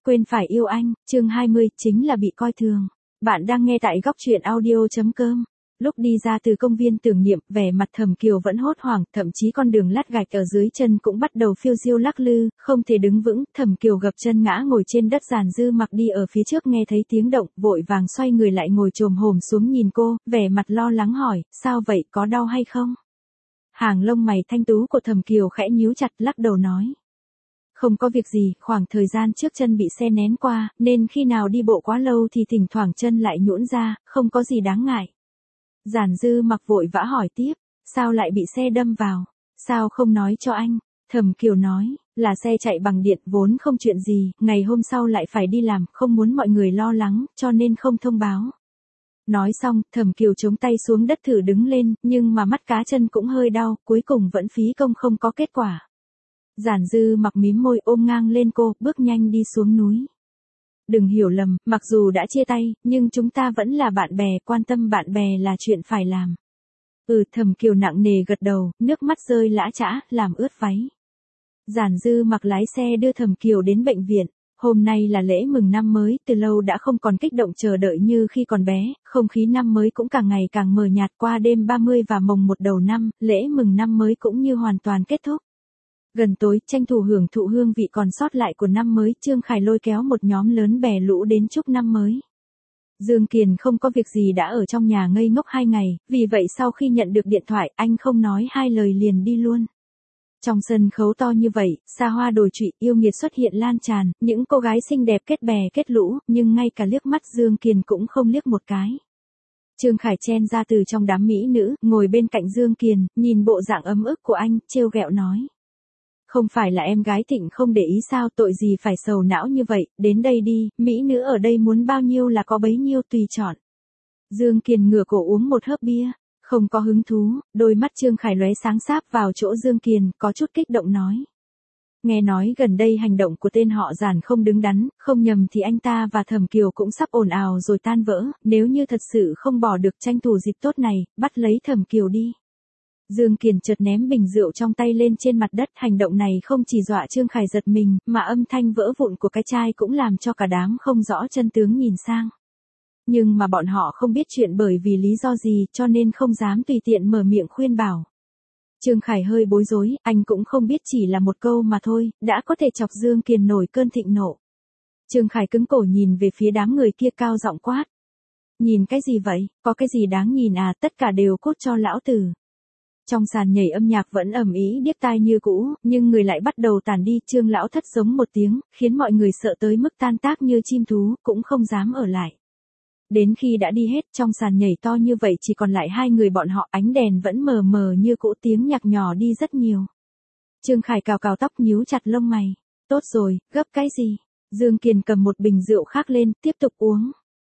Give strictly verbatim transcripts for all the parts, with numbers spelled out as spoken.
quên phải yêu anh, chương hai mươi, chính là bị coi thường. Bạn đang nghe tại góc truyện audio.com. Lúc đi ra từ công viên tưởng niệm, vẻ mặt Thẩm Kiều vẫn hốt hoảng, thậm chí con đường lát gạch ở dưới chân cũng bắt đầu phiêu diêu lắc lư, không thể đứng vững. Thẩm Kiều gập chân ngã ngồi trên đất. Giản Dư Mặc đi ở phía trước nghe thấy tiếng động, vội vàng xoay người lại ngồi chồm hổm xuống nhìn cô, vẻ mặt lo lắng hỏi, sao vậy, có đau hay không? Hàng lông mày thanh tú của Thẩm Kiều khẽ nhíu chặt, lắc đầu nói. Không có việc gì, khoảng thời gian trước chân bị xe nén qua, nên khi nào đi bộ quá lâu thì thỉnh thoảng chân lại nhũn ra, không có gì đáng ngại. Giản Dư Mặc vội vã hỏi tiếp, sao lại bị xe đâm vào? Sao không nói cho anh? Thẩm Kiều nói, là xe chạy bằng điện vốn không chuyện gì, ngày hôm sau lại phải đi làm, không muốn mọi người lo lắng, cho nên không thông báo. Nói xong, Thẩm Kiều chống tay xuống đất thử đứng lên, nhưng mà mắt cá chân cũng hơi đau, cuối cùng vẫn phí công không có kết quả. Giản Dư Mặc mím môi ôm ngang lên cô, bước nhanh đi xuống núi. Đừng hiểu lầm, mặc dù đã chia tay, nhưng chúng ta vẫn là bạn bè, quan tâm bạn bè là chuyện phải làm. Ừ, Thẩm Kiều nặng nề gật đầu, nước mắt rơi lã chã, làm ướt váy. Giản Dư Mặc lái xe đưa Thẩm Kiều đến bệnh viện. Hôm nay là lễ mừng năm mới, từ lâu đã không còn kích động chờ đợi như khi còn bé, không khí năm mới cũng càng ngày càng mờ nhạt. Qua đêm ba mươi và mồng một đầu năm, lễ mừng năm mới cũng như hoàn toàn kết thúc. Gần tối, tranh thủ hưởng thụ hương vị còn sót lại của năm mới, Trương Khải lôi kéo một nhóm lớn bè lũ đến chúc năm mới. Dương Kiền không có việc gì đã ở trong nhà ngây ngốc hai ngày, vì vậy sau khi nhận được điện thoại, anh không nói hai lời liền đi luôn. Trong sân khấu to như vậy, xa hoa đồi trụy, yêu nghiệt xuất hiện lan tràn, những cô gái xinh đẹp kết bè kết lũ, nhưng ngay cả liếc mắt Dương Kiền cũng không liếc một cái. Trương Khải chen ra từ trong đám mỹ nữ, ngồi bên cạnh Dương Kiền, nhìn bộ dạng ấm ức của anh, trêu ghẹo nói. Không phải là em gái Thịnh không để ý sao, tội gì phải sầu não như vậy, đến đây đi, mỹ nữ ở đây muốn bao nhiêu là có bấy nhiêu tùy chọn. Dương Kiền ngửa cổ uống một hớp bia, không có hứng thú, đôi mắt Trương Khải lóe sáng sáp vào chỗ Dương Kiền, có chút kích động nói. Nghe nói gần đây hành động của tên họ Giản không đứng đắn, không nhầm thì anh ta và Thẩm Kiều cũng sắp ồn ào rồi tan vỡ, nếu như thật sự không bỏ được tranh thủ dịp tốt này, bắt lấy Thẩm Kiều đi. Dương Kiền chợt ném bình rượu trong tay lên trên mặt đất, hành động này không chỉ dọa Trương Khải giật mình, mà âm thanh vỡ vụn của cái chai cũng làm cho cả đám không rõ chân tướng nhìn sang. Nhưng mà bọn họ không biết chuyện bởi vì lý do gì, cho nên không dám tùy tiện mở miệng khuyên bảo. Trương Khải hơi bối rối, anh cũng không biết chỉ là một câu mà thôi, đã có thể chọc Dương Kiền nổi cơn thịnh nộ. Trương Khải cứng cổ nhìn về phía đám người kia cao giọng quát. Nhìn cái gì vậy, có cái gì đáng nhìn à, tất cả đều cút cho lão tử. Trong sàn nhảy âm nhạc vẫn ầm ĩ điếc tai như cũ, nhưng người lại bắt đầu tản đi. Trương lão thất giống một tiếng, khiến mọi người sợ tới mức tan tác như chim thú, cũng không dám ở lại. Đến khi đã đi hết, trong sàn nhảy to như vậy chỉ còn lại hai người bọn họ, ánh đèn vẫn mờ mờ như cũ, tiếng nhạc nhỏ đi rất nhiều. Trương Khải cào cào tóc, nhíu chặt lông mày. Tốt rồi, gấp cái gì? Dương Kiền cầm một bình rượu khác lên, tiếp tục uống.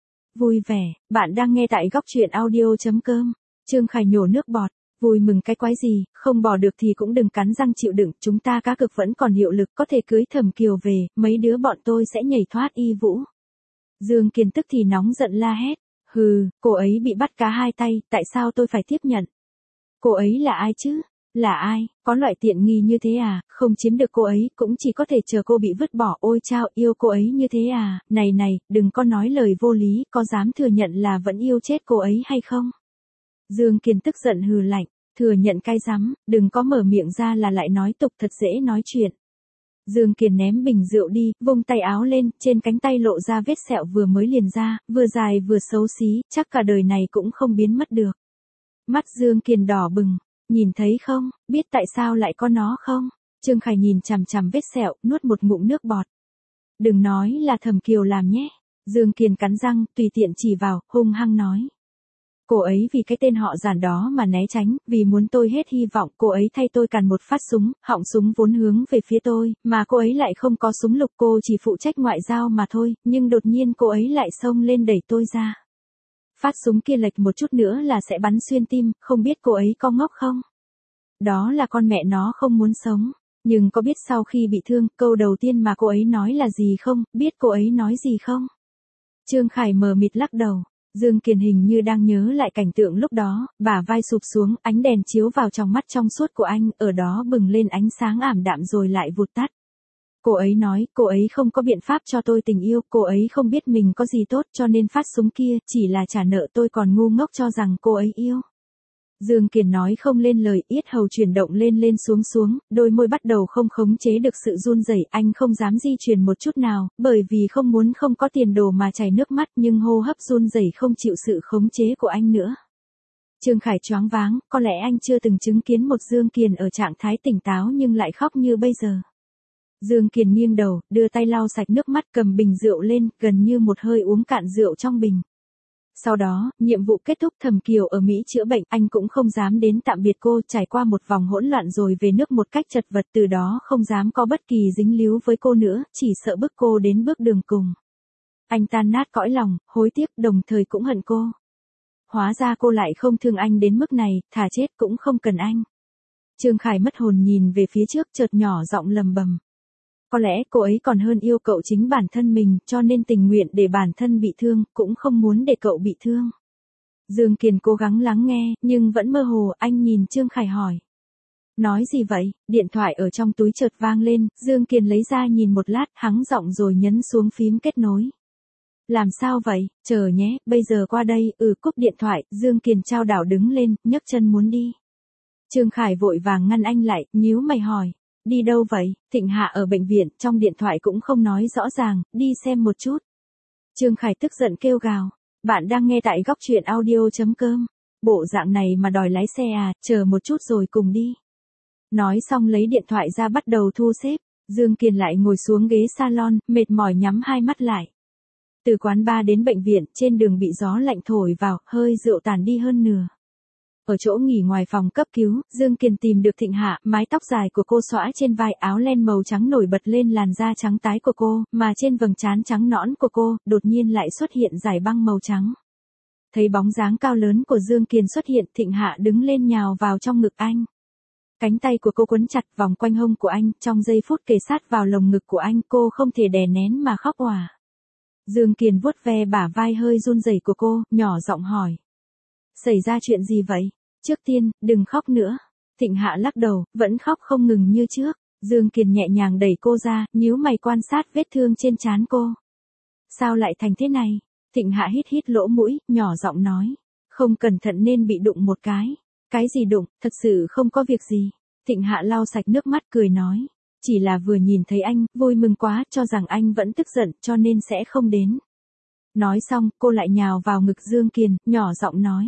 Vui vẻ, bạn đang nghe tại góc truyện audio.com. Trương Khải nhổ nước bọt. Vui mừng cái quái gì, không bỏ được thì cũng đừng cắn răng chịu đựng, chúng ta cá cực vẫn còn hiệu lực, có thể cưới Thẩm Kiều về, mấy đứa bọn tôi sẽ nhảy thoát y vũ. Dương Kiền tức thì nóng giận la hét, hừ, cô ấy bị bắt cá hai tay, tại sao tôi phải tiếp nhận? Cô ấy là ai chứ? Là ai, có loại tiện nghi như thế à, không chiếm được cô ấy, cũng chỉ có thể chờ cô bị vứt bỏ. Ôi chao, yêu cô ấy như thế à, này này, đừng có nói lời vô lý, có dám thừa nhận là vẫn yêu chết cô ấy hay không? Dương Kiền tức giận hừ lạnh, thừa nhận cái rắm, đừng có mở miệng ra là lại nói tục, thật dễ nói chuyện. Dương Kiền ném bình rượu đi, vung tay áo lên, trên cánh tay lộ ra vết sẹo vừa mới liền ra, vừa dài vừa xấu xí, chắc cả đời này cũng không biến mất được. Mắt Dương Kiền đỏ bừng, nhìn thấy không, biết tại sao lại có nó không? Trương Khải nhìn chằm chằm vết sẹo, nuốt một ngụm nước bọt. Đừng nói là Thẩm Kiều làm nhé. Dương Kiền cắn răng, tùy tiện chỉ vào, hung hăng nói. Cô ấy vì cái tên họ Giản đó mà né tránh, vì muốn tôi hết hy vọng, cô ấy thay tôi càn một phát súng, họng súng vốn hướng về phía tôi, mà cô ấy lại không có súng lục, cô chỉ phụ trách ngoại giao mà thôi, nhưng đột nhiên cô ấy lại xông lên đẩy tôi ra. Phát súng kia lệch một chút nữa là sẽ bắn xuyên tim, không biết cô ấy có ngốc không? Đó là con mẹ nó không muốn sống, nhưng có biết sau khi bị thương, câu đầu tiên mà cô ấy nói là gì không, biết cô ấy nói gì không? Trương Khải mờ mịt lắc đầu. Dương Kiền hình như đang nhớ lại cảnh tượng lúc đó, bả vai sụp xuống, ánh đèn chiếu vào trong mắt trong suốt của anh, ở đó bừng lên ánh sáng ảm đạm rồi lại vụt tắt. Cô ấy nói, cô ấy không có biện pháp cho tôi tình yêu, cô ấy không biết mình có gì tốt cho nên phát súng kia, chỉ là trả nợ tôi còn ngu ngốc cho rằng cô ấy yêu. Dương Kiền nói không lên lời, yết hầu chuyển động lên lên xuống xuống, đôi môi bắt đầu không khống chế được sự run rẩy, anh không dám di chuyển một chút nào, bởi vì không muốn không có tiền đồ mà chảy nước mắt, nhưng hô hấp run rẩy không chịu sự khống chế của anh nữa. Trương Khải choáng váng, có lẽ anh chưa từng chứng kiến một Dương Kiền ở trạng thái tỉnh táo nhưng lại khóc như bây giờ. Dương Kiền nghiêng đầu, đưa tay lau sạch nước mắt, cầm bình rượu lên, gần như một hơi uống cạn rượu trong bình. Sau đó, nhiệm vụ kết thúc, Thẩm Kiều ở Mỹ chữa bệnh, anh cũng không dám đến tạm biệt cô, trải qua một vòng hỗn loạn rồi về nước một cách chật vật, từ đó không dám có bất kỳ dính líu với cô nữa, chỉ sợ bước cô đến bước đường cùng. Anh tan nát cõi lòng, hối tiếc, đồng thời cũng hận cô. Hóa ra cô lại không thương anh đến mức này, thà chết cũng không cần anh. Trương Khải mất hồn nhìn về phía trước, chợt nhỏ giọng lầm bầm. Có lẽ cô ấy còn hơn yêu cậu chính bản thân mình, cho nên tình nguyện để bản thân bị thương, cũng không muốn để cậu bị thương. Dương Kiền cố gắng lắng nghe, nhưng vẫn mơ hồ, anh nhìn Trương Khải hỏi. Nói gì vậy? Điện thoại ở trong túi chợt vang lên, Dương Kiền lấy ra nhìn một lát, hắng giọng rồi nhấn xuống phím kết nối. Làm sao vậy? Chờ nhé, bây giờ qua đây, ừ cúp điện thoại, Dương Kiền trao đảo đứng lên, nhấc chân muốn đi. Trương Khải vội vàng ngăn anh lại, nhíu mày hỏi. Đi đâu vậy? Thịnh Hạ ở bệnh viện, trong điện thoại cũng không nói rõ ràng, đi xem một chút. Trương Khải tức giận kêu gào. Bạn đang nghe tại góc truyện audio chấm com. Bộ dạng này mà đòi lái xe à, chờ một chút rồi cùng đi. Nói xong lấy điện thoại ra bắt đầu thu xếp. Dương Kiền lại ngồi xuống ghế salon, mệt mỏi nhắm hai mắt lại. Từ quán bar đến bệnh viện, trên đường bị gió lạnh thổi vào, hơi rượu tàn đi hơn nửa. Ở chỗ nghỉ ngoài phòng cấp cứu, Dương Kiền tìm được Thịnh Hạ, mái tóc dài của cô xõa trên vai, áo len màu trắng nổi bật lên làn da trắng tái của cô, mà trên vầng trán trắng nõn của cô, đột nhiên lại xuất hiện dải băng màu trắng. Thấy bóng dáng cao lớn của Dương Kiền xuất hiện, Thịnh Hạ đứng lên nhào vào trong ngực anh. Cánh tay của cô quấn chặt vòng quanh hông của anh, trong giây phút kề sát vào lồng ngực của anh, cô không thể đè nén mà khóc òa. Dương Kiền vuốt ve bả vai hơi run rẩy của cô, nhỏ giọng hỏi. Xảy ra chuyện gì vậy? Trước tiên, đừng khóc nữa. Thịnh Hạ lắc đầu, vẫn khóc không ngừng như trước. Dương Kiền nhẹ nhàng đẩy cô ra, nhíu mày quan sát vết thương trên trán cô. Sao lại thành thế này? Thịnh Hạ hít hít lỗ mũi, nhỏ giọng nói. Không cẩn thận nên bị đụng một cái. Cái gì đụng, thật sự không có việc gì. Thịnh Hạ lau sạch nước mắt cười nói. Chỉ là vừa nhìn thấy anh, vui mừng quá, cho rằng anh vẫn tức giận, cho nên sẽ không đến. Nói xong, cô lại nhào vào ngực Dương Kiền, nhỏ giọng nói.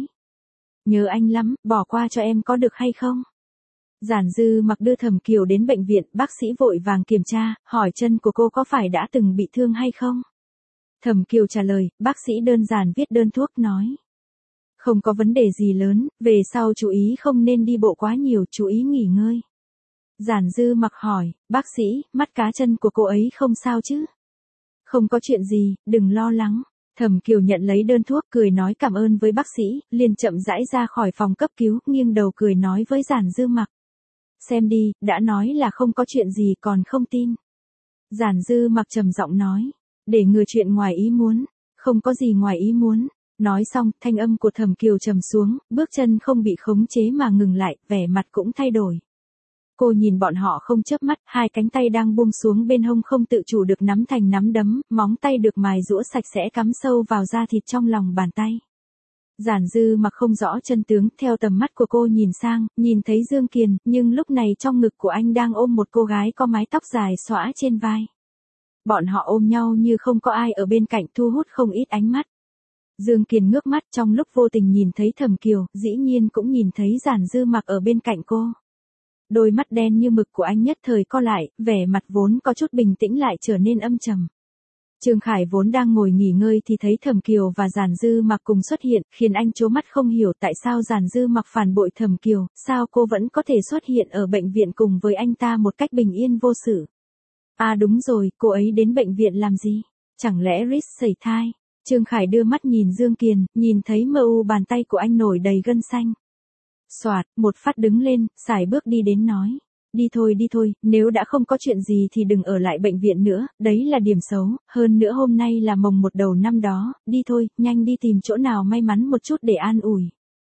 Nhớ anh lắm, bỏ qua cho em có được hay không? Giản Dư Mặc đưa Thẩm Kiều đến bệnh viện, bác sĩ vội vàng kiểm tra, hỏi chân của cô có phải đã từng bị thương hay không? Thẩm Kiều trả lời, bác sĩ đơn giản viết đơn thuốc nói. Không có vấn đề gì lớn, về sau chú ý không nên đi bộ quá nhiều, chú ý nghỉ ngơi. Giản Dư Mặc hỏi, bác sĩ, mắt cá chân của cô ấy không sao chứ? Không có chuyện gì, đừng lo lắng. Thẩm Kiều nhận lấy đơn thuốc, cười nói cảm ơn với bác sĩ, liền chậm rãi ra khỏi phòng cấp cứu, nghiêng đầu cười nói với Giản Dư Mặc. Xem đi, đã nói là không có chuyện gì còn không tin. Giản Dư Mặc trầm giọng nói, để ngừa chuyện ngoài ý muốn, không có gì ngoài ý muốn. Nói xong, thanh âm của Thẩm Kiều trầm xuống, bước chân không bị khống chế mà ngừng lại, vẻ mặt cũng thay đổi. Cô nhìn bọn họ không chớp mắt, hai cánh tay đang buông xuống bên hông không tự chủ được nắm thành nắm đấm, móng tay được mài giũa sạch sẽ cắm sâu vào da thịt trong lòng bàn tay. Giản Dư Mặc không rõ chân tướng, theo tầm mắt của cô nhìn sang, nhìn thấy Dương Kiền, nhưng lúc này trong ngực của anh đang ôm một cô gái có mái tóc dài xõa trên vai. Bọn họ ôm nhau như không có ai ở bên cạnh, thu hút không ít ánh mắt. Dương Kiền ngước mắt, trong lúc vô tình nhìn thấy Thẩm Kiều, dĩ nhiên cũng nhìn thấy Giản Dư Mặc ở bên cạnh cô. Đôi mắt đen như mực của anh nhất thời co lại, vẻ mặt vốn có chút bình tĩnh lại trở nên âm trầm. Trương Khải vốn đang ngồi nghỉ ngơi thì thấy Thẩm Kiều và Giản Dư Mặc cùng xuất hiện, khiến anh trố mắt không hiểu tại sao Giản Dư Mặc phản bội Thẩm Kiều, sao cô vẫn có thể xuất hiện ở bệnh viện cùng với anh ta một cách bình yên vô sự. À đúng rồi, cô ấy đến bệnh viện làm gì? Chẳng lẽ Rhys sẩy thai? Trương Khải đưa mắt nhìn Dương Kiền, nhìn thấy mờ u bàn tay của anh nổi đầy gân xanh. Soạt, một phát đứng lên, sải bước đi đến nói. Đi thôi đi thôi, nếu đã không có chuyện gì thì đừng ở lại bệnh viện nữa, đấy là điểm xấu, hơn nữa hôm nay là mồng một đầu năm đó, đi thôi, nhanh đi tìm chỗ nào may mắn một chút để an ủi.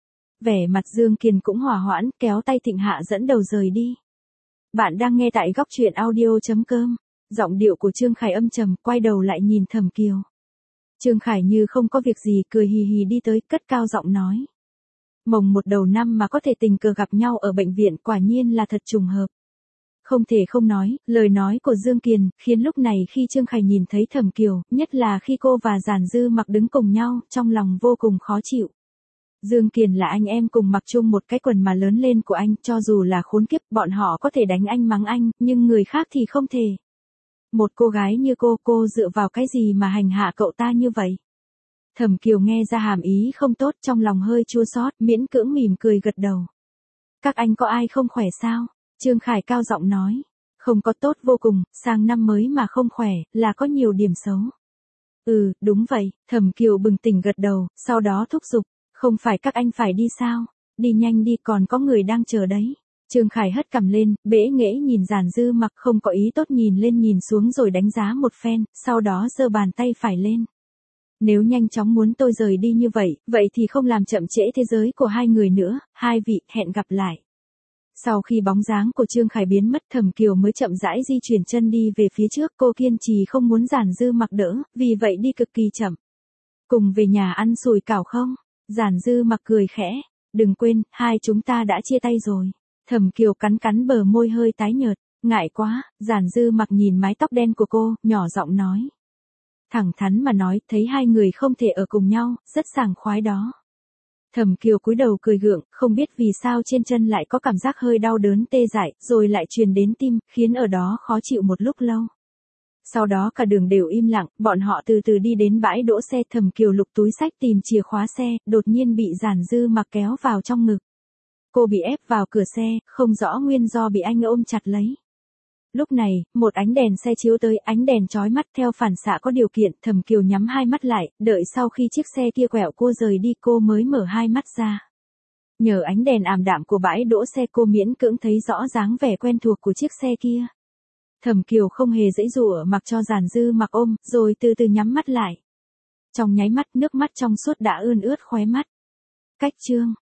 Vẻ mặt Dương Kiền cũng hòa hoãn, kéo tay Thịnh Hạ dẫn đầu rời đi. Bạn đang nghe tại góc truyện audio chấm com. Giọng điệu của Trương Khải âm trầm, quay đầu lại nhìn Thẩm Kiều. Trương Khải như không có việc gì, cười hì hì đi tới, cất cao giọng nói. Mồng một đầu năm mà có thể tình cờ gặp nhau ở bệnh viện, quả nhiên là thật trùng hợp. Không thể không nói, lời nói của Dương Kiền, khiến lúc này khi Trương Khải nhìn thấy Thẩm Kiều, nhất là khi cô và Giản Dư Mặc đứng cùng nhau, trong lòng vô cùng khó chịu. Dương Kiền là anh em cùng mặc chung một cái quần mà lớn lên của anh, cho dù là khốn kiếp, bọn họ có thể đánh anh mắng anh, nhưng người khác thì không thể. Một cô gái như cô, cô dựa vào cái gì mà hành hạ cậu ta như vậy? Thẩm Kiều nghe ra hàm ý không tốt, trong lòng hơi chua xót, miễn cưỡng mỉm cười gật đầu. Các anh có ai không khỏe sao? Trương Khải cao giọng nói. Không có, tốt vô cùng, sang năm mới mà không khỏe, là có nhiều điểm xấu. Ừ, đúng vậy, Thẩm Kiều bừng tỉnh gật đầu, sau đó thúc giục. Không phải các anh phải đi sao? Đi nhanh đi, còn có người đang chờ đấy. Trương Khải hất cằm lên, bẽ nghễ nhìn Giản Dư Mặc, không có ý tốt, nhìn lên nhìn xuống rồi đánh giá một phen, sau đó giơ bàn tay phải lên. Nếu nhanh chóng muốn tôi rời đi như vậy, vậy thì không làm chậm trễ thế giới của hai người nữa, hai vị, hẹn gặp lại. Sau khi bóng dáng của Trương Khải biến mất, Thẩm Kiều mới chậm rãi di chuyển chân đi về phía trước, cô kiên trì không muốn Giản Dư Mặc đỡ, vì vậy đi cực kỳ chậm. Cùng về nhà ăn sủi cảo không? Giản Dư Mặc cười khẽ, đừng quên, hai chúng ta đã chia tay rồi. Thẩm Kiều cắn cắn bờ môi hơi tái nhợt, ngại quá. Giản Dư Mặc nhìn mái tóc đen của cô, nhỏ giọng nói. Thẳng thắn mà nói, thấy hai người không thể ở cùng nhau, rất sảng khoái đó. Thẩm Kiều cúi đầu cười gượng, không biết vì sao trên chân lại có cảm giác hơi đau đớn tê dại, rồi lại truyền đến tim, khiến ở đó khó chịu một lúc lâu. Sau đó cả đường đều im lặng, bọn họ từ từ đi đến bãi đỗ xe. Thẩm Kiều lục túi xách tìm chìa khóa xe, đột nhiên bị Giản Dư Mặc kéo vào trong ngực. Cô bị ép vào cửa xe, không rõ nguyên do bị anh ôm chặt lấy. Lúc này, một ánh đèn xe chiếu tới, ánh đèn chói mắt, theo phản xạ có điều kiện, Thẩm Kiều nhắm hai mắt lại, đợi sau khi chiếc xe kia quẹo cô rời đi cô mới mở hai mắt ra. Nhờ ánh đèn ảm đạm của bãi đỗ xe cô miễn cưỡng thấy rõ dáng vẻ quen thuộc của chiếc xe kia. Thẩm Kiều không hề giãy giụa, mặc cho Giản Dư Mặc ôm, rồi từ từ nhắm mắt lại. Trong nháy mắt, nước mắt trong suốt đã ươn ướt khóe mắt. Cách chương